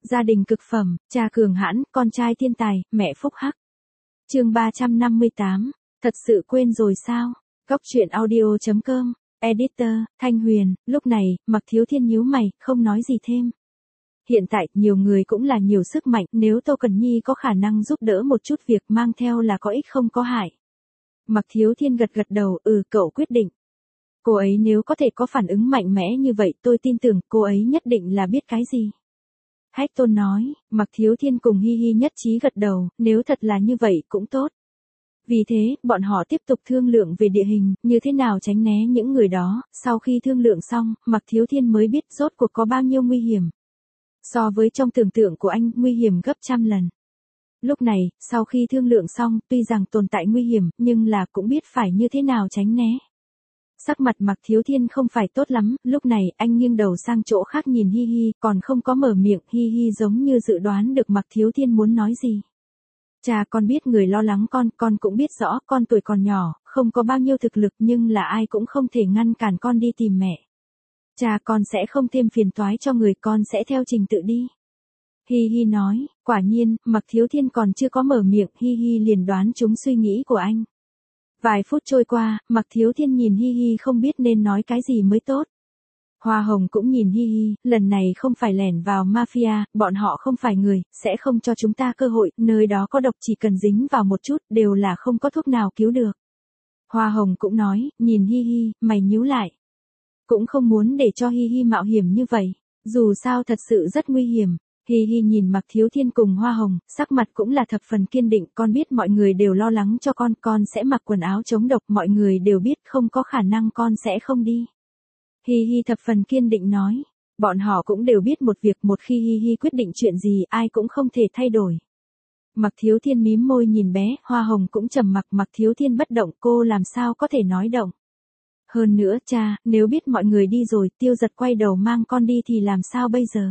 Gia đình cực phẩm, cha cường hãn, con trai thiên tài, mẹ phúc hắc. Chương 358, thật sự quên rồi sao? Góc truyện audio.com, editor, Thanh Huyền. Lúc này, Mạc Thiếu Thiên nhíu mày, không nói gì thêm. Hiện tại, nhiều người cũng là nhiều sức mạnh, nếu Tô Cần Nhi có khả năng giúp đỡ một chút việc mang theo là có ích không có hại. Mạc Thiếu Thiên gật gật đầu, cậu quyết định. Cô ấy nếu có thể có phản ứng mạnh mẽ như vậy, tôi tin tưởng cô ấy nhất định là biết cái gì. Hách Tôn nói, Mạc Thiếu Thiên cùng Hi Hi nhất trí gật đầu, nếu thật là như vậy cũng tốt. Vì thế, bọn họ tiếp tục thương lượng về địa hình, như thế nào tránh né những người đó, sau khi thương lượng xong, Mạc Thiếu Thiên mới biết rốt cuộc có bao nhiêu nguy hiểm. So với trong tưởng tượng của anh, nguy hiểm gấp trăm lần. Lúc này, sau khi thương lượng xong, tuy rằng tồn tại nguy hiểm, nhưng là cũng biết phải như thế nào tránh né. Sắc mặt Mạc Thiếu Thiên không phải tốt lắm, lúc này anh nghiêng đầu sang chỗ khác nhìn Hi Hi, còn không có mở miệng, Hi Hi giống như dự đoán được Mạc Thiếu Thiên muốn nói gì. Cha, con biết người lo lắng con cũng biết rõ con tuổi còn nhỏ, không có bao nhiêu thực lực nhưng là ai cũng không thể ngăn cản con đi tìm mẹ. Cha, con sẽ không thêm phiền toái cho người, con sẽ theo trình tự đi. Hi Hi nói, quả nhiên, Mạc Thiếu Thiên còn chưa có mở miệng, Hi Hi liền đoán trúng suy nghĩ của anh. Vài phút trôi qua, Mạc Thiếu Thiên nhìn Hi Hi không biết nên nói cái gì mới tốt. Hoa Hồng cũng nhìn Hi Hi, lần này không phải lẻn vào mafia, bọn họ không phải người, sẽ không cho chúng ta cơ hội, nơi đó có độc chỉ cần dính vào một chút, đều là không có thuốc nào cứu được. Hoa Hồng cũng nói, nhìn Hi Hi, mày nhíu lại. Cũng không muốn để cho Hi Hi mạo hiểm như vậy, dù sao thật sự rất nguy hiểm. Hi Hi nhìn Mạc Thiếu Thiên cùng Hoa Hồng, sắc mặt cũng là thập phần kiên định, con biết mọi người đều lo lắng cho con sẽ mặc quần áo chống độc, mọi người đều biết không có khả năng con sẽ không đi. Hi Hi thập phần kiên định nói, bọn họ cũng đều biết một việc, một khi Hi Hi quyết định chuyện gì ai cũng không thể thay đổi. Mạc Thiếu Thiên mím môi nhìn bé, Hoa Hồng cũng trầm mặc, Mạc Thiếu Thiên bất động, cô làm sao có thể nói động. Hơn nữa cha, nếu biết mọi người đi rồi, Tiêu Giật quay đầu mang con đi thì làm sao bây giờ?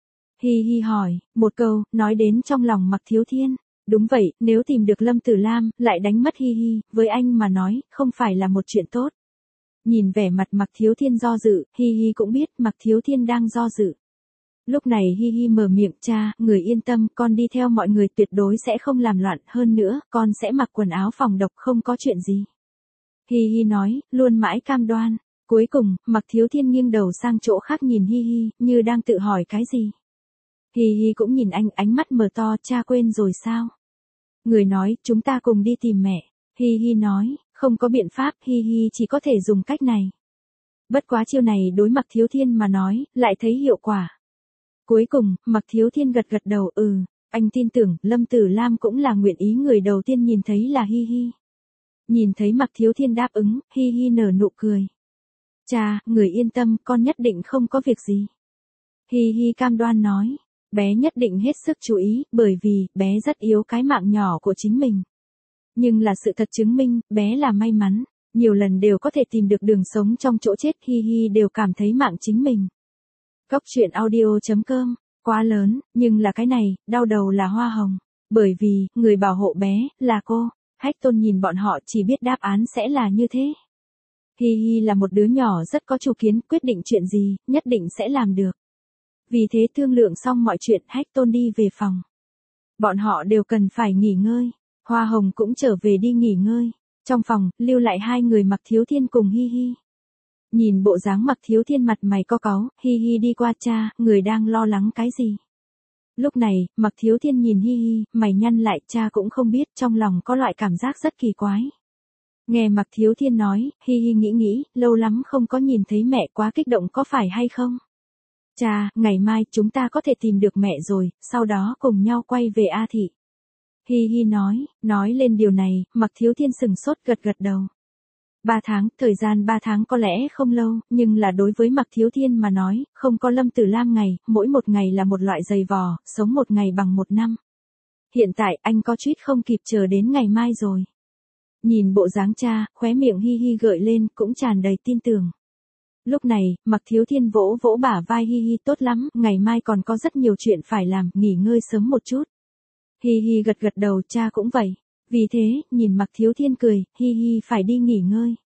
Hi Hi hỏi, một câu, nói đến trong lòng Mạc Thiếu Thiên. Đúng vậy, nếu tìm được Lâm Tử Lam, lại đánh mất Hi Hi, với anh mà nói, không phải là một chuyện tốt. Nhìn vẻ mặt Mạc Thiếu Thiên do dự, Hi Hi cũng biết Mạc Thiếu Thiên đang do dự. Lúc này Hi Hi mở miệng, cha, người yên tâm, con đi theo mọi người tuyệt đối sẽ không làm loạn, hơn nữa, con sẽ mặc quần áo phòng độc không có chuyện gì. Hi Hi nói, luôn mãi cam đoan. Cuối cùng, Mạc Thiếu Thiên nghiêng đầu sang chỗ khác nhìn Hi Hi, như đang tự hỏi cái gì. Hi Hi cũng nhìn anh, ánh mắt mở to, cha quên rồi sao? Người nói, chúng ta cùng đi tìm mẹ. Hi Hi nói, không có biện pháp, Hi Hi chỉ có thể dùng cách này. Bất quá chiêu này đối Mạc Thiếu Thiên mà nói, lại thấy hiệu quả. Cuối cùng, Mạc Thiếu Thiên gật gật đầu, anh tin tưởng, Lâm Tử Lam cũng là nguyện ý, người đầu tiên nhìn thấy là Hi Hi. Nhìn thấy Mạc Thiếu Thiên đáp ứng, Hi Hi nở nụ cười. Cha, người yên tâm, con nhất định không có việc gì. Hi Hi cam đoan nói. Bé nhất định hết sức chú ý, bởi vì, bé rất yếu cái mạng nhỏ của chính mình. Nhưng là sự thật chứng minh, bé là may mắn, nhiều lần đều có thể tìm được đường sống trong chỗ chết, Hi Hi đều cảm thấy mạng chính mình. Góc truyện audio.com, quá lớn, nhưng là cái này, đau đầu là Hoa Hồng. Bởi vì, người bảo hộ bé, là cô. Hách Tôn nhìn bọn họ chỉ biết đáp án sẽ là như thế. Hi Hi là một đứa nhỏ rất có chủ kiến, quyết định chuyện gì, nhất định sẽ làm được. Vì thế thương lượng xong mọi chuyện, Hách Tôn đi về phòng. Bọn họ đều cần phải nghỉ ngơi. Hoa Hồng cũng trở về đi nghỉ ngơi. Trong phòng, lưu lại hai người Mạc Thiếu Thiên cùng Hi Hi. Nhìn bộ dáng Mạc Thiếu Thiên mặt mày co cáu, Hi Hi đi qua, cha, người đang lo lắng cái gì? Lúc này, Mạc Thiếu Thiên nhìn Hi Hi, mày nhăn lại, cha cũng không biết, trong lòng có loại cảm giác rất kỳ quái. Nghe Mạc Thiếu Thiên nói, Hi Hi nghĩ, lâu lắm không có nhìn thấy mẹ, quá kích động có phải hay không? Cha, ngày mai chúng ta có thể tìm được mẹ rồi, sau đó cùng nhau quay về A Thị. Hi Hi nói lên điều này, Mạc Thiếu Thiên sừng sốt gật đầu. 3 tháng, thời gian 3 tháng có lẽ không lâu, nhưng là đối với Mạc Thiếu Thiên mà nói, không có Lâm Tử Lam ngày, mỗi một ngày là một loại giày vò, sống một ngày bằng một năm. Hiện tại anh có chút không kịp chờ đến ngày mai rồi. Nhìn bộ dáng cha, khóe miệng Hi Hi gợi lên, cũng tràn đầy tin tưởng. Lúc này, Mạc Thiếu Thiên vỗ bả vai Hi Hi, tốt lắm, ngày mai còn có rất nhiều chuyện phải làm, nghỉ ngơi sớm một chút. Hi Hi gật đầu, cha cũng vậy. Vì thế, nhìn Mạc Thiếu Thiên cười, Hi Hi phải đi nghỉ ngơi.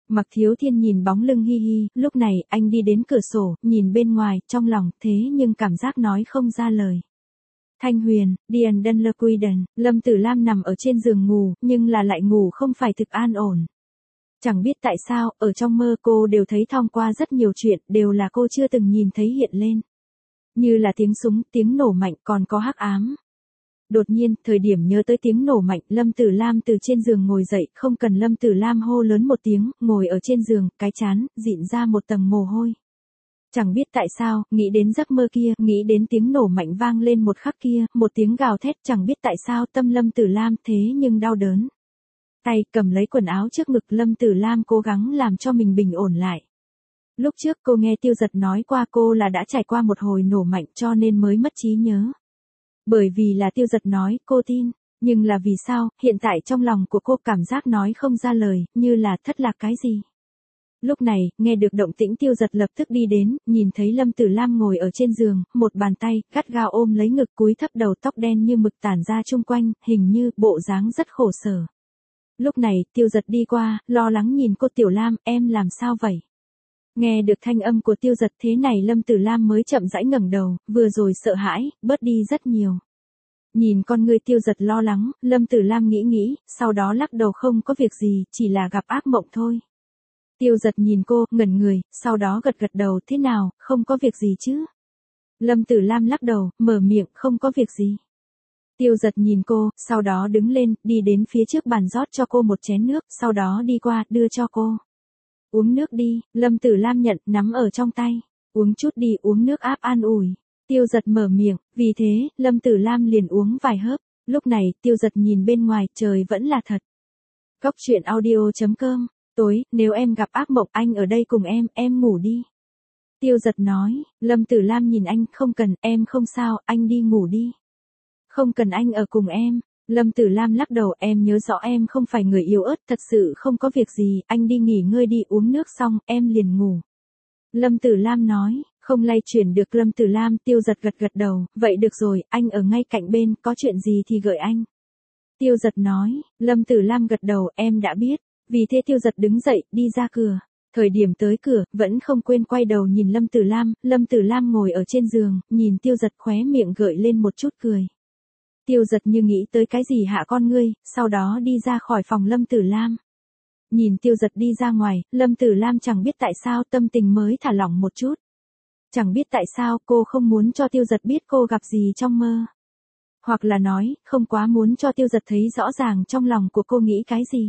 Mặc Thiếu Thiên nhìn bóng lưng Hi Hi, lúc này anh đi đến cửa sổ, nhìn bên ngoài, trong lòng, thế nhưng cảm giác nói không ra lời. Thanh Huyền, Điền Đân Lơ Quy Đần, Lâm Tử Lam nằm ở trên giường ngủ, nhưng là lại ngủ không phải thực an ổn. Chẳng biết tại sao, ở trong mơ cô đều thấy thoáng qua rất nhiều chuyện, đều là cô chưa từng nhìn thấy hiện lên. Như là tiếng súng, tiếng nổ mạnh, còn có hắc ám. Đột nhiên, thời điểm nhớ tới tiếng nổ mạnh, Lâm Tử Lam từ trên giường ngồi dậy, không cần Lâm Tử Lam hô lớn một tiếng, ngồi ở trên giường, cái trán dịn ra một tầng mồ hôi. Chẳng biết tại sao, nghĩ đến giấc mơ kia, nghĩ đến tiếng nổ mạnh vang lên một khắc kia, một tiếng gào thét, chẳng biết tại sao tâm Lâm Tử Lam thế nhưng đau đớn. Tay cầm lấy quần áo trước ngực, Lâm Tử Lam cố gắng làm cho mình bình ổn lại. Lúc trước cô nghe Tiêu Giật nói qua cô là đã trải qua một hồi nổ mạnh cho nên mới mất trí nhớ. Bởi vì là Tiêu Giật nói, cô tin, nhưng là vì sao, hiện tại trong lòng của cô cảm giác nói không ra lời, như là thất lạc cái gì. Lúc này, nghe được động tĩnh Tiêu Giật lập tức đi đến, nhìn thấy Lâm Tử Lam ngồi ở trên giường, một bàn tay, gắt gao ôm lấy ngực, cúi thấp đầu, tóc đen như mực tản ra chung quanh, hình như, bộ dáng rất khổ sở. Lúc này, Tiêu Giật đi qua, lo lắng nhìn cô, Tiểu Lam, em làm sao vậy? Nghe được thanh âm của Tiêu Giật thế này Lâm Tử Lam mới chậm rãi ngẩng đầu, vừa rồi sợ hãi, bớt đi rất nhiều. Nhìn con người Tiêu Giật lo lắng, Lâm Tử Lam nghĩ, sau đó lắc đầu không có việc gì, chỉ là gặp ác mộng thôi. Tiêu Giật nhìn cô, ngẩn người, sau đó gật đầu, thế nào, không có việc gì chứ? Lâm Tử Lam lắc đầu, mở miệng, không có việc gì. Tiêu Giật nhìn cô, sau đó đứng lên, đi đến phía trước bàn rót cho cô một chén nước, sau đó đi qua, đưa cho cô. Uống nước đi, Lâm Tử Lam nhận, nắm ở trong tay. Uống chút đi, uống nước áp an ủi. Tiêu Giật mở miệng, vì thế, Lâm Tử Lam liền uống vài hớp. Lúc này, Tiêu Giật nhìn bên ngoài, trời vẫn là thật. Cốc truyện audio.com, tối, nếu em gặp ác mộng, anh ở đây cùng em ngủ đi. Tiêu Giật nói, Lâm Tử Lam nhìn anh, không cần, em không sao, anh đi ngủ đi. Không cần anh ở cùng em. Lâm Tử Lam lắc đầu, em nhớ rõ em không phải người yếu ớt, thật sự không có việc gì, anh đi nghỉ ngơi đi, uống nước xong, em liền ngủ. Lâm Tử Lam nói, không lay chuyển được Lâm Tử Lam, Tiêu Giật gật đầu, vậy được rồi, anh ở ngay cạnh bên, có chuyện gì thì gợi anh. Tiêu Giật nói, Lâm Tử Lam gật đầu, em đã biết, vì thế Tiêu Giật đứng dậy, đi ra cửa. Thời điểm tới cửa, vẫn không quên quay đầu nhìn Lâm Tử Lam ngồi ở trên giường, nhìn Tiêu Giật khóe miệng gợi lên một chút cười. Tiêu Giật như nghĩ tới cái gì hạ con ngươi, sau đó đi ra khỏi phòng Lâm Tử Lam. Nhìn Tiêu Giật đi ra ngoài, Lâm Tử Lam chẳng biết tại sao tâm tình mới thả lỏng một chút. Chẳng biết tại sao cô không muốn cho Tiêu Giật biết cô gặp gì trong mơ. Hoặc là nói, không quá muốn cho Tiêu Giật thấy rõ ràng trong lòng của cô nghĩ cái gì.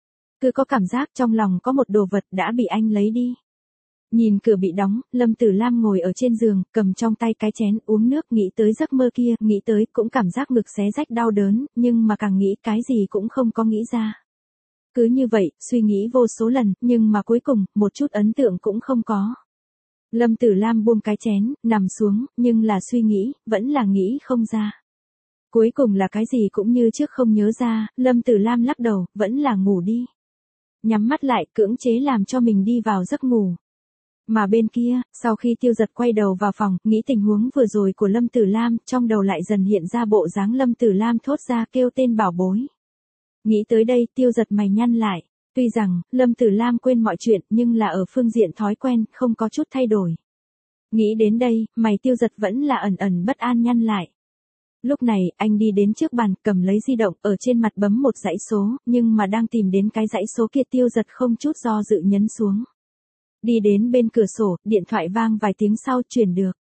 Cứ có cảm giác trong lòng có một đồ vật đã bị anh lấy đi. Nhìn cửa bị đóng, Lâm Tử Lam ngồi ở trên giường, cầm trong tay cái chén uống nước, nghĩ tới giấc mơ kia, nghĩ tới cũng cảm giác ngực xé rách đau đớn, nhưng mà càng nghĩ cái gì cũng không có nghĩ ra. Cứ như vậy, suy nghĩ vô số lần, nhưng mà cuối cùng, một chút ấn tượng cũng không có. Lâm Tử Lam buông cái chén, nằm xuống, nhưng là suy nghĩ, vẫn là nghĩ không ra. Cuối cùng là cái gì cũng như trước không nhớ ra, Lâm Tử Lam lắc đầu, vẫn là ngủ đi. Nhắm mắt lại, cưỡng chế làm cho mình đi vào giấc ngủ. Mà bên kia, sau khi Tiêu Giật quay đầu vào phòng, nghĩ tình huống vừa rồi của Lâm Tử Lam, trong đầu lại dần hiện ra bộ dáng Lâm Tử Lam thốt ra kêu tên bảo bối. Nghĩ tới đây, Tiêu Giật mày nhăn lại. Tuy rằng, Lâm Tử Lam quên mọi chuyện, nhưng là ở phương diện thói quen, không có chút thay đổi. Nghĩ đến đây, mày Tiêu Giật vẫn là ẩn bất an nhăn lại. Lúc này, anh đi đến trước bàn, cầm lấy di động, ở trên mặt bấm một dãy số, nhưng mà đang tìm đến cái dãy số kia Tiêu Giật không chút do dự nhấn xuống. Đi đến bên cửa sổ, điện thoại vang vài tiếng sau truyền được.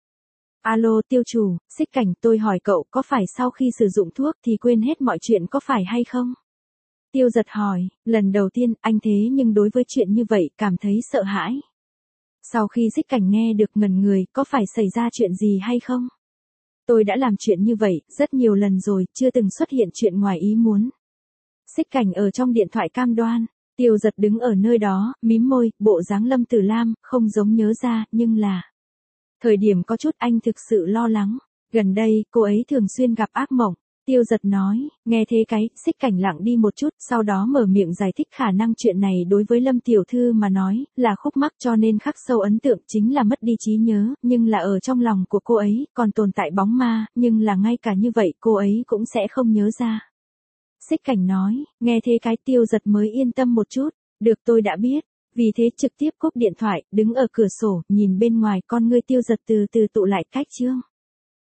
Alo Tiêu chủ, Xích Cảnh, tôi hỏi cậu có phải sau khi sử dụng thuốc thì quên hết mọi chuyện có phải hay không? Tiêu Giật hỏi, lần đầu tiên anh thế nhưng đối với chuyện như vậy cảm thấy sợ hãi. Sau khi Xích Cảnh nghe được ngẩn người, có phải xảy ra chuyện gì hay không? Tôi đã làm chuyện như vậy, rất nhiều lần rồi, chưa từng xuất hiện chuyện ngoài ý muốn. Xích Cảnh ở trong điện thoại cam đoan. Tiêu Giật đứng ở nơi đó, mím môi, bộ dáng Lâm Tử Lam, không giống nhớ ra, nhưng là. Thời điểm có chút anh thực sự lo lắng. Gần đây, cô ấy thường xuyên gặp ác mộng. Tiêu Giật nói, nghe thế cái, Xích Cảnh lặng đi một chút, sau đó mở miệng giải thích khả năng chuyện này đối với Lâm Tiểu Thư mà nói, là khúc mắc cho nên khắc sâu ấn tượng chính là mất đi trí nhớ, nhưng là ở trong lòng của cô ấy, còn tồn tại bóng ma, nhưng là ngay cả như vậy cô ấy cũng sẽ không nhớ ra. Xích Cảnh nói, nghe thế cái Tiêu Giật mới yên tâm một chút, được tôi đã biết, Vì thế trực tiếp cúp điện thoại, đứng ở cửa sổ, nhìn bên ngoài con ngươi Tiêu Giật từ từ tụ lại cách Trương.